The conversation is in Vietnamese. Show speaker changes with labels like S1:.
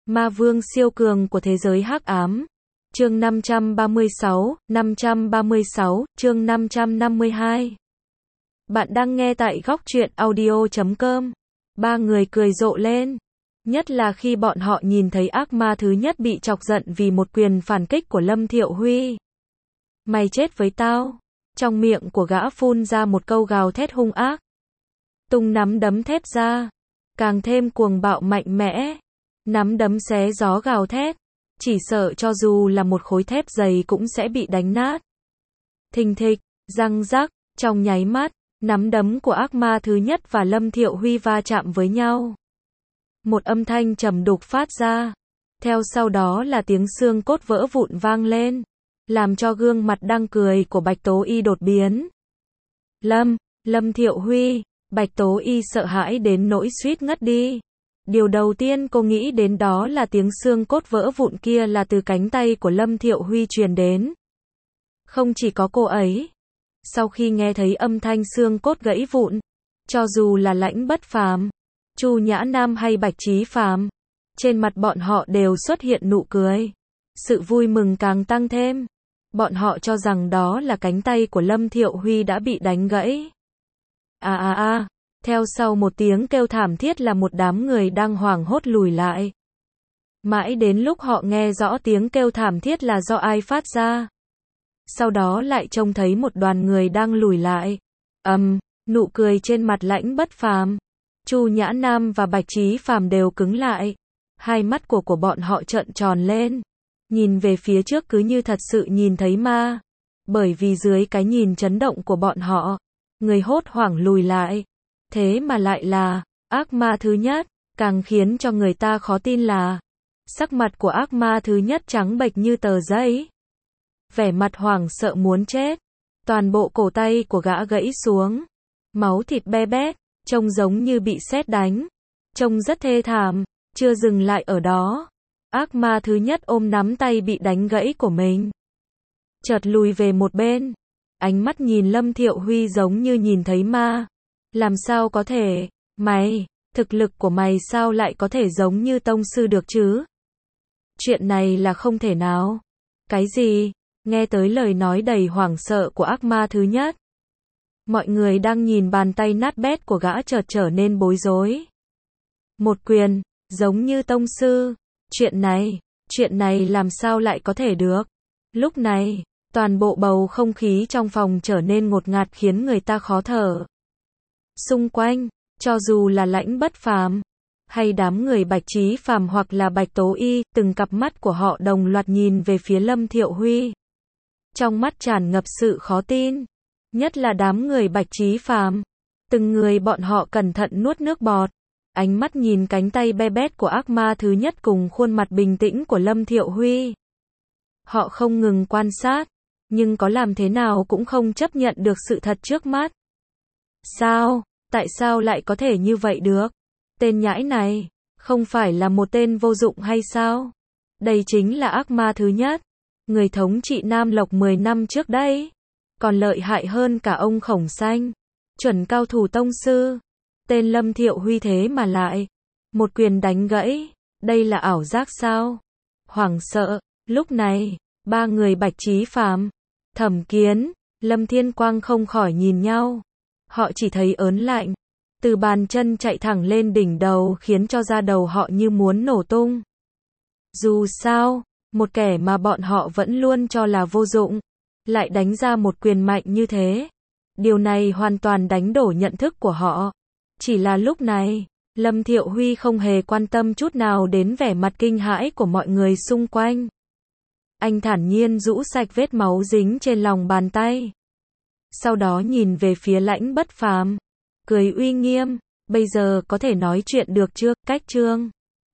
S1: Ma vương siêu cường của thế giới hắc ám. Chương 536, chương 552. Bạn đang nghe tại góc truyện audio.com. Ba người cười rộ lên. Nhất là khi bọn họ nhìn thấy ác ma thứ nhất bị chọc giận vì một quyền phản kích của Lâm Thiệu Huy. Mày chết với tao. Trong miệng của gã phun ra một câu gào thét hung ác. Tung nắm đấm thép ra. Càng thêm cuồng bạo mạnh mẽ. Nắm đấm xé gió gào thét. Chỉ sợ cho dù là một khối thép dày cũng sẽ bị đánh nát. Thình thịch, răng rắc, trong nháy mắt, nắm đấm của ác ma thứ nhất và Lâm Thiệu Huy va chạm với nhau. Một âm thanh trầm đục phát ra. Theo sau đó là tiếng xương cốt vỡ vụn vang lên. Làm cho gương mặt đang cười của Bạch Tố Y đột biến. Lâm Thiệu Huy, Bạch Tố Y sợ hãi đến nỗi suýt ngất đi. Điều đầu tiên cô nghĩ đến đó là tiếng xương cốt vỡ vụn kia là từ cánh tay của Lâm Thiệu Huy truyền đến. Không chỉ có cô ấy. Sau khi nghe thấy âm thanh xương cốt gãy vụn, cho dù là Lãnh Bất Phàm, Chu Nhã Nam hay Bạch Chí Phàm, trên mặt bọn họ đều xuất hiện nụ cười. Sự vui mừng càng tăng thêm. Bọn họ cho rằng đó là cánh tay của Lâm Thiệu Huy đã bị đánh gãy. Theo sau một tiếng kêu thảm thiết là một đám người đang hoảng hốt lùi lại. Mãi đến lúc họ nghe rõ tiếng kêu thảm thiết là do ai phát ra. Sau đó lại trông thấy một đoàn người đang lùi lại. Nụ cười trên mặt Lãnh Bất Phàm, Chu Nhã Nam và Bạch Chí Phàm đều cứng lại. Hai mắt của bọn họ trợn tròn lên. Nhìn về phía trước cứ như thật sự nhìn thấy ma. Bởi vì dưới cái nhìn chấn động của bọn họ, người hốt hoảng lùi lại. Thế mà lại là ác ma thứ nhất. Càng khiến cho người ta khó tin là sắc mặt của ác ma thứ nhất trắng bệch như tờ giấy. Vẻ mặt hoảng sợ muốn chết. Toàn bộ cổ tay của gã gãy xuống. Máu thịt be bét, trông giống như bị sét đánh. Trông rất thê thảm. Chưa dừng lại ở đó. Ác ma thứ nhất ôm nắm tay bị đánh gãy của mình. Chợt lùi về một bên. Ánh mắt nhìn Lâm Thiệu Huy giống như nhìn thấy ma. Làm sao có thể, thực lực của mày sao lại có thể giống như tông sư được chứ? Chuyện này là không thể nào. Cái gì? Nghe tới lời nói đầy hoảng sợ của ác ma thứ nhất. Mọi người đang nhìn bàn tay nát bét của gã chợt trở nên bối rối. Một quyền, giống như tông sư. Chuyện này làm sao lại có thể được? Lúc này, toàn bộ bầu không khí trong phòng trở nên ngột ngạt khiến người ta khó thở. Xung quanh, cho dù là Lãnh Bất Phàm, hay đám người Bạch Chí Phàm hoặc là Bạch Tố Y, từng cặp mắt của họ đồng loạt nhìn về phía Lâm Thiệu Huy. Trong mắt tràn ngập sự khó tin. Nhất là đám người Bạch Chí Phàm. Từng người bọn họ cẩn thận nuốt nước bọt. Ánh mắt nhìn cánh tay be bét của ác ma thứ nhất cùng khuôn mặt bình tĩnh của Lâm Thiệu Huy. Họ không ngừng quan sát, nhưng có làm thế nào cũng không chấp nhận được sự thật trước mắt. Tại sao lại có thể như vậy được? Tên nhãi này, không phải là một tên vô dụng hay sao? Đây chính là ác ma thứ nhất. Người thống trị Nam Lộc 10 năm trước đây. Còn lợi hại hơn cả ông Khổng Xanh. Chuẩn cao thủ tông sư. Tên Lâm Thiệu Huy thế mà lại một quyền đánh gãy. Đây là ảo giác sao? Hoảng sợ. Lúc này, ba người Bạch Chí Phàm, Thẩm Kiến, Lâm Thiên Quang không khỏi nhìn nhau. Họ chỉ thấy ớn lạnh. Từ bàn chân chạy thẳng lên đỉnh đầu khiến cho da đầu họ như muốn nổ tung. Dù sao, một kẻ mà bọn họ vẫn luôn cho là vô dụng, lại đánh ra một quyền mạnh như thế. Điều này hoàn toàn đánh đổ nhận thức của họ. Chỉ là lúc này, Lâm Thiệu Huy không hề quan tâm chút nào đến vẻ mặt kinh hãi của mọi người xung quanh. Anh thản nhiên rũ sạch vết máu dính trên lòng bàn tay. Sau đó nhìn về phía Lãnh Bất Phàm, cười uy nghiêm, bây giờ có thể nói chuyện được chưa? Cách chương